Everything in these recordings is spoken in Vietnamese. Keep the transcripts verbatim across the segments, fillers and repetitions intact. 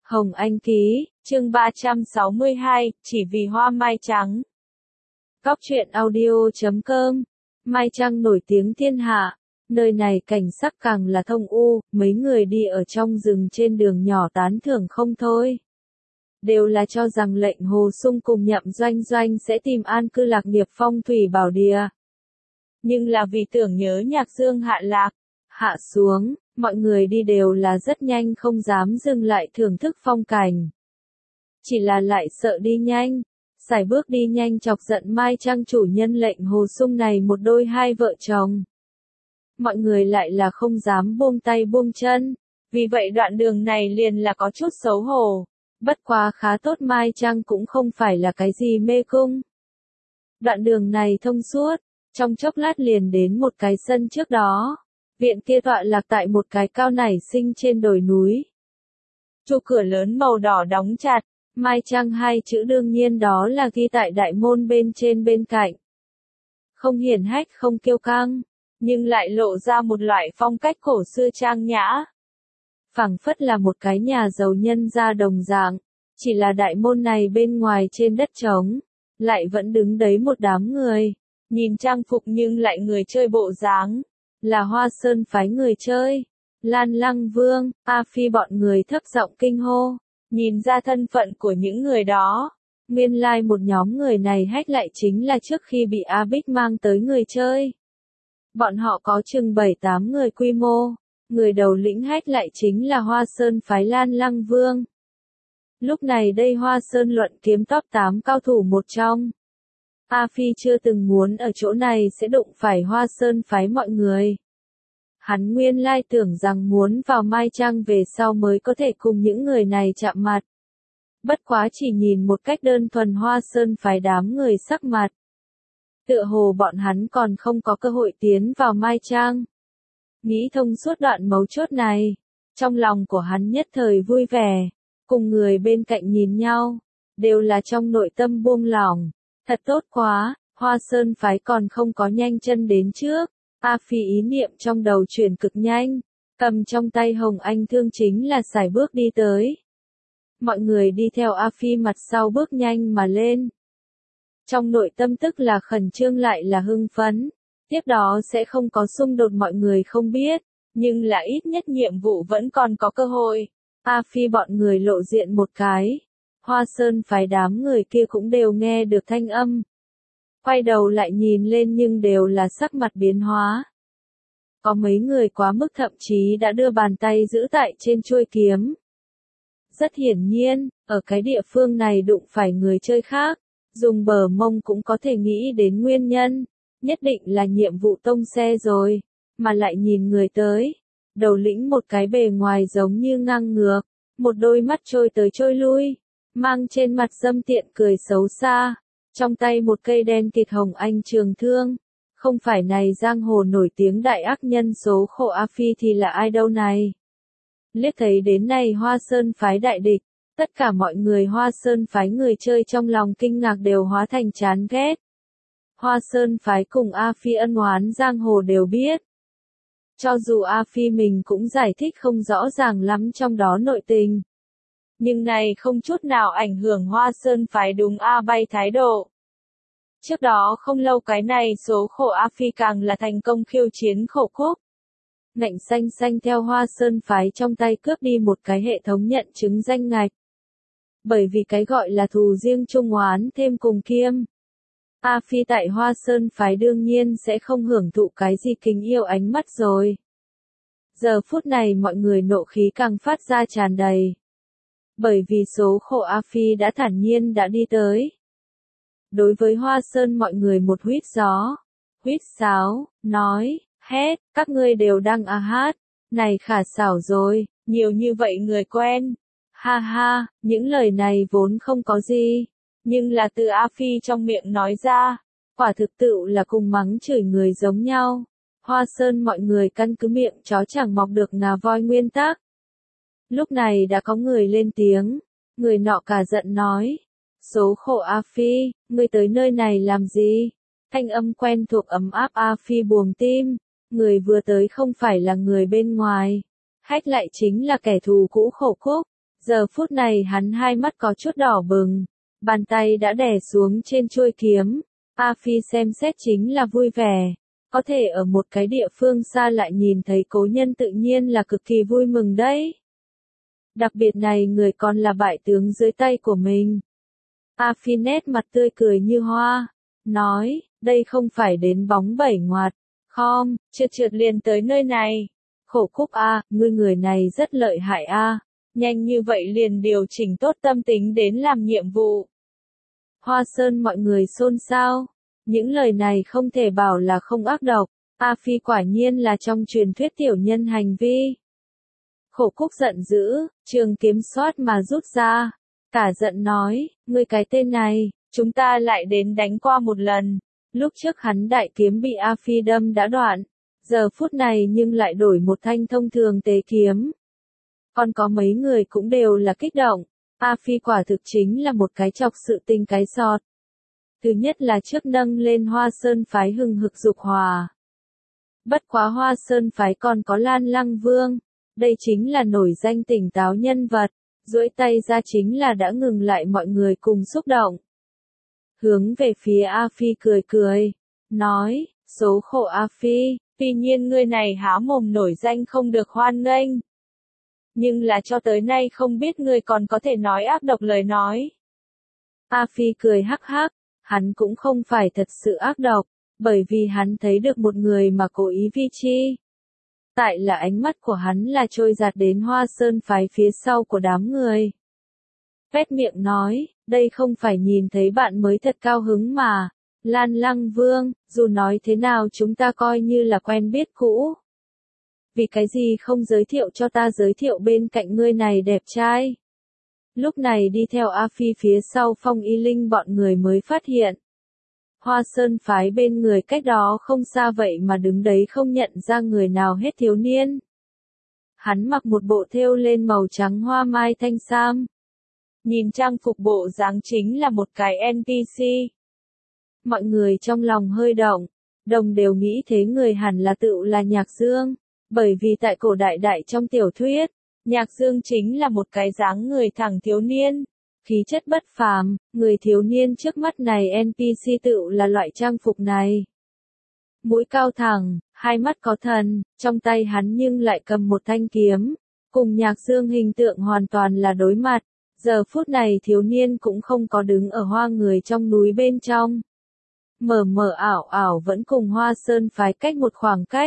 Hồng Anh ký, chương ba trăm sáu mươi hai, chỉ vì hoa mai trắng. Góc truyện audio chấm com. Mai trăng nổi tiếng thiên hạ, nơi này cảnh sắc càng là thông u, mấy người đi ở trong rừng trên đường nhỏ tán thưởng không thôi. Đều là cho rằng lệnh Hồ Sung cùng Nhậm Doanh Doanh sẽ tìm an cư lạc nghiệp phong thủy bảo địa. Nhưng là vì tưởng nhớ nhạc dương hạ lạc, hạ xuống, mọi người đi đều là rất nhanh không dám dừng lại thưởng thức phong cảnh. Chỉ là lại sợ đi nhanh, sải bước đi nhanh chọc giận Mai Trăng chủ nhân lệnh Hồ Sung này một đôi hai vợ chồng. Mọi người lại là không dám buông tay buông chân, vì vậy đoạn đường này liền là có chút xấu hổ. Bất quá khá tốt, Mai Trăng cũng không phải là cái gì mê cung. Đoạn đường này thông suốt, trong chốc lát liền đến một cái sân trước đó. Viện kia tọa lạc tại một cái cao nảy sinh trên đồi núi. Chu cửa lớn màu đỏ đóng chặt, Mai Trăng hai chữ đương nhiên đó là ghi tại đại môn bên trên bên cạnh. Không hiển hách không kiêu căng, nhưng lại lộ ra một loại phong cách cổ xưa trang nhã. Phảng phất là một cái nhà giàu nhân gia đồng dạng, chỉ là đại môn này bên ngoài trên đất trống, lại vẫn đứng đấy một đám người, nhìn trang phục nhưng lại người chơi bộ dáng. Là Hoa Sơn phái người chơi, Lan Lăng Vương, A Phi bọn người thấp giọng kinh hô, nhìn ra thân phận của những người đó. Nguyên lai like một nhóm người này hách lại chính là trước khi bị A Bích mang tới người chơi. Bọn họ có chừng bảy tám người quy mô, người đầu lĩnh hách lại chính là Hoa Sơn phái Lan Lăng Vương. Lúc này đây Hoa Sơn luận kiếm top tám cao thủ một trong. A Phi chưa từng muốn ở chỗ này sẽ đụng phải Hoa Sơn phái mọi người. Hắn nguyên lai tưởng rằng muốn vào Mai Trăng về sau mới có thể cùng những người này chạm mặt. Bất quá chỉ nhìn một cách đơn thuần Hoa Sơn phái đám người sắc mặt. Tựa hồ bọn hắn còn không có cơ hội tiến vào Mai Trăng. Nghĩ thông suốt đoạn mấu chốt này, trong lòng của hắn nhất thời vui vẻ, cùng người bên cạnh nhìn nhau, đều là trong nội tâm buông lỏng. Thật tốt quá, Hoa Sơn phái còn không có nhanh chân đến trước. A Phi ý niệm trong đầu chuyển cực nhanh, cầm trong tay Hồng Anh thương chính là sải bước đi tới. Mọi người đi theo A Phi mặt sau bước nhanh mà lên. Trong nội tâm tức là khẩn trương lại là hưng phấn, tiếp đó sẽ không có xung đột mọi người không biết, nhưng là ít nhất nhiệm vụ vẫn còn có cơ hội. A Phi bọn người lộ diện một cái. Hoa Sơn phái đám người kia cũng đều nghe được thanh âm. Quay đầu lại nhìn lên nhưng đều là sắc mặt biến hóa. Có mấy người quá mức thậm chí đã đưa bàn tay giữ tại trên chuôi kiếm. Rất hiển nhiên, ở cái địa phương này đụng phải người chơi khác, dùng bờ mông cũng có thể nghĩ đến nguyên nhân. Nhất định là nhiệm vụ tông xe rồi, mà lại nhìn người tới. Đầu lĩnh một cái bề ngoài giống như ngang ngược, một đôi mắt trôi tới trôi lui. Mang trên mặt dâm tiện cười xấu xa, trong tay một cây đen kịt Hồng Anh trường thương. Không phải này giang hồ nổi tiếng đại ác nhân số khổ A Phi thì là ai đâu này. Liếc thấy đến này Hoa Sơn phái đại địch, tất cả mọi người Hoa Sơn phái người chơi trong lòng kinh ngạc đều hóa thành chán ghét. Hoa Sơn phái cùng A Phi ân oán giang hồ đều biết. Cho dù A Phi mình cũng giải thích không rõ ràng lắm trong đó nội tình. Nhưng này không chút nào ảnh hưởng Hoa Sơn phái đúng A bay thái độ. Trước đó không lâu cái này số khổ A Phi càng là thành công khiêu chiến khổ khúc. Ngạnh xanh xanh theo Hoa Sơn phái trong tay cướp đi một cái hệ thống nhận chứng danh ngạch. Bởi vì cái gọi là thù riêng chung oán thêm cùng kiêm. A Phi tại Hoa Sơn phái đương nhiên sẽ không hưởng thụ cái gì kính yêu ánh mắt rồi. Giờ phút này mọi người nộ khí càng phát ra tràn đầy. Bởi vì số khổ A Phi đã thản nhiên đã đi tới. Đối với Hoa Sơn mọi người một huýt gió, huýt sáo, nói, hét, các ngươi đều đang a hát, này khả xảo rồi, nhiều như vậy người quen. Ha ha, những lời này vốn không có gì, nhưng là từ A Phi trong miệng nói ra, quả thực tự là cùng mắng chửi người giống nhau. Hoa Sơn mọi người căn cứ miệng chó chẳng mọc được ngà voi nguyên tắc. Lúc này đã có người lên tiếng, người nọ cả giận nói, số khổ A Phi, ngươi tới nơi này làm gì? Thanh âm quen thuộc ấm áp A Phi buồng tim, người vừa tới không phải là người bên ngoài, hách lại chính là kẻ thù cũ khổ khúc, Giờ phút này hắn hai mắt có chút đỏ bừng, bàn tay đã đè xuống trên chuôi kiếm. A Phi xem xét chính là vui vẻ, có thể ở một cái địa phương xa lại nhìn thấy cố nhân tự nhiên là cực kỳ vui mừng đấy. Đặc biệt này người còn là bại tướng dưới tay của mình. A Phi nét mặt tươi cười như hoa, nói, đây không phải đến bóng bảy ngoặt, không, trượt trượt liền tới nơi này. Khổ Cúc a, ngươi người này rất lợi hại a, nhanh như vậy liền điều chỉnh tốt tâm tính đến làm nhiệm vụ. Hoa Sơn mọi người xôn xao, những lời này không thể bảo là không ác độc, A Phi quả nhiên là trong truyền thuyết tiểu nhân hành vi. Khổ Cúc giận dữ, trường kiếm xoát mà rút ra, cả giận nói, ngươi cái tên này, chúng ta lại đến đánh qua một lần, lúc trước hắn đại kiếm bị A Phi đâm đã đoạn, giờ phút này nhưng lại đổi một thanh thông thường tế kiếm. Còn có mấy người cũng đều là kích động, A Phi quả thực chính là một cái chọc sự tình cái sọt. Thứ nhất là trước nâng lên Hoa Sơn phái hừng hực dục hòa. Bất quá Hoa Sơn phái còn có Lan Lăng Vương, đây chính là nổi danh tỉnh táo nhân vật, duỗi tay ra chính là đã ngừng lại mọi người cùng xúc động. Hướng về phía A Phi cười cười, nói, số khổ A Phi, tuy nhiên ngươi này há mồm nổi danh không được hoan nghênh. Nhưng là cho tới nay không biết ngươi còn có thể nói ác độc lời nói. A Phi cười hắc hắc, hắn cũng không phải thật sự ác độc, bởi vì hắn thấy được một người mà cố ý vi chi. Tại là ánh mắt của hắn là trôi giạt đến Hoa Sơn phái phía sau của đám người. Vét miệng nói, đây không phải nhìn thấy bạn mới thật cao hứng mà. Lan Lăng Vương, dù nói thế nào chúng ta coi như là quen biết cũ. Vì cái gì không giới thiệu cho ta giới thiệu bên cạnh ngươi này đẹp trai. Lúc này đi theo A Phi phía sau Phong Y Linh bọn người mới phát hiện. Hoa Sơn phái bên người cách đó không xa vậy mà đứng đấy không nhận ra người nào hết thiếu niên. Hắn mặc một bộ thêu lên màu trắng hoa mai thanh sam. Nhìn trang phục bộ dáng chính là một cái en pê xê. Mọi người trong lòng hơi động, đồng đều nghĩ thế người hẳn là tựu là Nhạc Dương, bởi vì tại cổ đại đại trong tiểu thuyết, Nhạc Dương chính là một cái dáng người thẳng thiếu niên, khí chất bất phàm, người thiếu niên trước mắt này en pê xê tựu là loại trang phục này. Mũi cao thẳng, hai mắt có thần, trong tay hắn nhưng lại cầm một thanh kiếm, cùng Nhạc Dương hình tượng hoàn toàn là đối mặt, giờ phút này thiếu niên cũng không có đứng ở hoa người trong núi bên trong. Mờ mờ ảo ảo vẫn cùng Hoa Sơn phái cách một khoảng cách.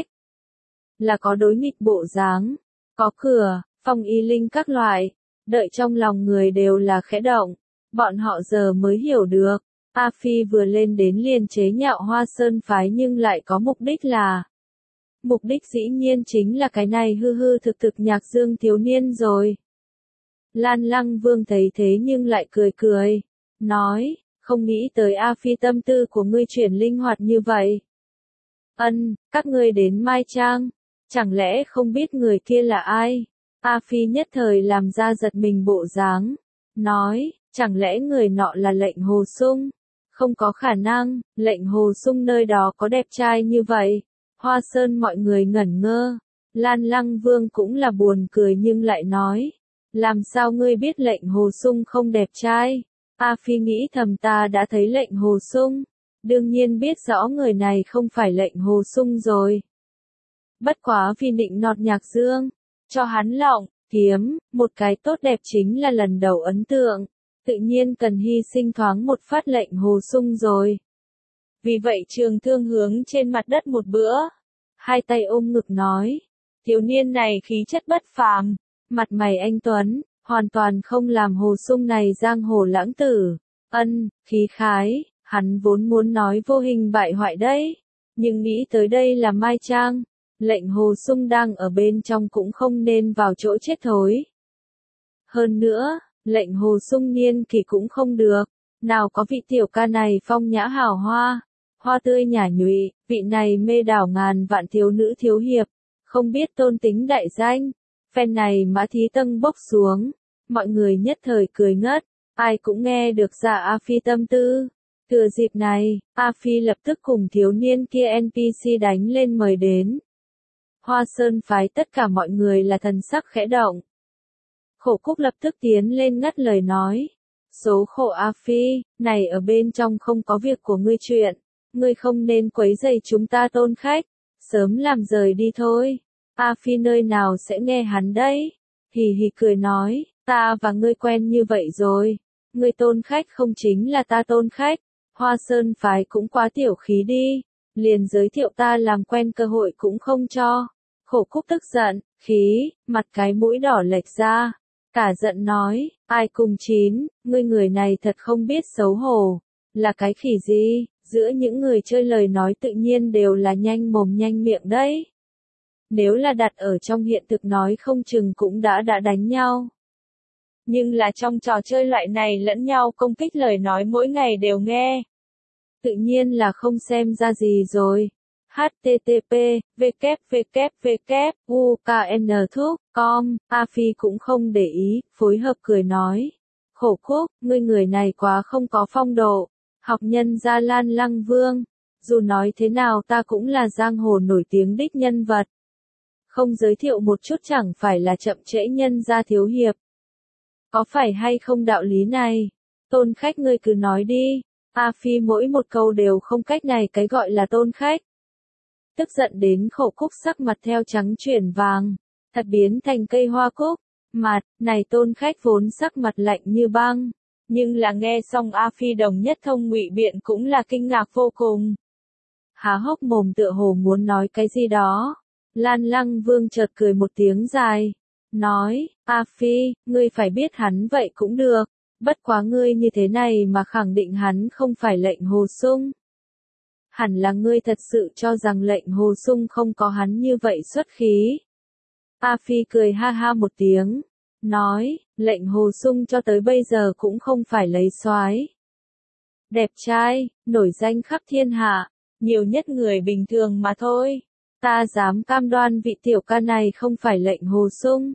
Là có đối nghịch bộ dáng, có cửa, Phong Y Linh các loại, đợi trong lòng người đều là khẽ động, bọn họ giờ mới hiểu được, A Phi vừa lên đến liền chế nhạo Hoa Sơn phái nhưng lại có mục đích là. Mục đích dĩ nhiên chính là cái này hư hư thực thực Nhạc Dương thiếu niên rồi. Lan Lăng Vương thấy thế nhưng lại cười cười, nói, không nghĩ tới A Phi tâm tư của ngươi chuyển linh hoạt như vậy. Ân, các ngươi đến Mai Trang, chẳng lẽ không biết người kia là ai? A Phi nhất thời làm ra giật mình bộ dáng, nói, chẳng lẽ người nọ là Lệnh Hồ Sung? Không có khả năng, Lệnh Hồ Sung nơi đó có đẹp trai như vậy. Hoa Sơn mọi người ngẩn ngơ, Lan Lăng Vương cũng là buồn cười nhưng lại nói, làm sao ngươi biết Lệnh Hồ Sung không đẹp trai? A Phi nghĩ thầm ta đã thấy Lệnh Hồ Sung, đương nhiên biết rõ người này không phải Lệnh Hồ Sung rồi. Bất quá vì định nọt Nhạc Dương, cho hắn lọng, kiếm, một cái tốt đẹp chính là lần đầu ấn tượng, tự nhiên cần hy sinh thoáng một phát Lệnh Hồ Sung rồi. Vì vậy Trường Thương hướng trên mặt đất một bữa, hai tay ôm ngực nói, thiếu niên này khí chất bất phàm, mặt mày anh tuấn, hoàn toàn không làm Hồ Sung này giang hồ lãng tử. Ân, khí khái, hắn vốn muốn nói vô hình bại hoại đấy, nhưng nghĩ tới đây là Mai Trang, Lệnh Hồ Sung đang ở bên trong cũng không nên vào chỗ chết thối. Hơn nữa, Lệnh Hồ Sung niên kỳ cũng không được, nào có vị tiểu ca này phong nhã hào hoa, hoa tươi nhả nhụy, vị này mê đảo ngàn vạn thiếu nữ thiếu hiệp, không biết tôn tính đại danh. Phen này Mã Thí Tâng bốc xuống, mọi người nhất thời cười ngất, ai cũng nghe được ra A Phi tâm tư. Thừa dịp này, A Phi lập tức cùng thiếu niên kia en pê xê đánh lên mời đến. Hoa Sơn phái tất cả mọi người là thần sắc khẽ động. Khổ Cúc lập tức tiến lên ngắt lời nói. Số khổ A Phi, này ở bên trong không có việc của ngươi chuyện. Ngươi không nên quấy rầy chúng ta tôn khách. Sớm làm rời đi thôi. A Phi nơi nào sẽ nghe hắn đấy. Hì hì cười nói, ta và ngươi quen như vậy rồi. Ngươi tôn khách không chính là ta tôn khách. Hoa Sơn phái cũng quá tiểu khí đi. Liền giới thiệu ta làm quen cơ hội cũng không cho. Khổ Cúc tức giận, khí, mặt cái mũi đỏ lệch ra. Cả giận nói, ai cùng chín, ngươi người này thật không biết xấu hổ. Là cái khỉ gì, giữa những người chơi lời nói tự nhiên đều là nhanh mồm nhanh miệng đấy. Nếu là đặt ở trong hiện thực nói không chừng cũng đã đã đánh nhau. Nhưng là trong trò chơi loại này lẫn nhau công kích lời nói mỗi ngày đều nghe. Tự nhiên là không xem ra gì rồi. H T T P, W W W, U K N Thúc, com, A Phi cũng không để ý, phối hợp cười nói. Khổ Cúc, ngươi người này quá không có phong độ. Học nhân gia Lan Lăng Vương. Dù nói thế nào ta cũng là giang hồ nổi tiếng đích nhân vật. Không giới thiệu một chút chẳng phải là chậm trễ nhân gia thiếu hiệp. Có phải hay không đạo lý này? Tôn khách ngươi cứ nói đi. A Phi mỗi một câu đều không cách này cái gọi là tôn khách. Tức giận đến Khổ Cúc sắc mặt theo trắng chuyển vàng, thật biến thành cây hoa cúc. Mặt, này tôn khách vốn sắc mặt lạnh như băng, nhưng là nghe xong A Phi đồng nhất thông ngụy biện cũng là kinh ngạc vô cùng. Há hốc mồm tựa hồ muốn nói cái gì đó. Lan Lăng Vương chợt cười một tiếng dài, nói, A Phi, ngươi phải biết hắn vậy cũng được, bất quá ngươi như thế này mà khẳng định hắn không phải lệnh Hồ Sung. Hẳn là ngươi thật sự cho rằng lệnh Hồ Sung không có hắn như vậy xuất khí. A Phi cười ha ha một tiếng, nói, lệnh Hồ Sung cho tới bây giờ cũng không phải lấy soái. Đẹp trai, nổi danh khắp thiên hạ, nhiều nhất người bình thường mà thôi. Ta dám cam đoan vị tiểu ca này không phải lệnh Hồ Sung.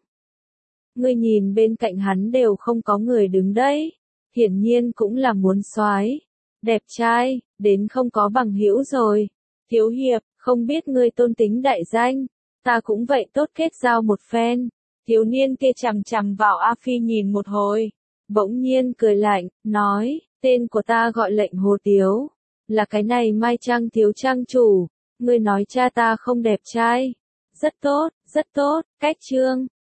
Ngươi nhìn bên cạnh hắn đều không có người đứng đấy, hiển nhiên cũng là muốn soái. Đẹp trai, đến không có bằng hữu rồi. Thiếu hiệp, không biết ngươi tôn tính đại danh, ta cũng vậy tốt kết giao một phen. Thiếu niên kia chằm chằm vào A Phi nhìn một hồi, bỗng nhiên cười lạnh, nói, tên của ta gọi lệnh Hồ Tiếu, là cái này Mai Trang thiếu trang chủ. Ngươi nói cha ta không đẹp trai. Rất tốt, rất tốt, cách chương.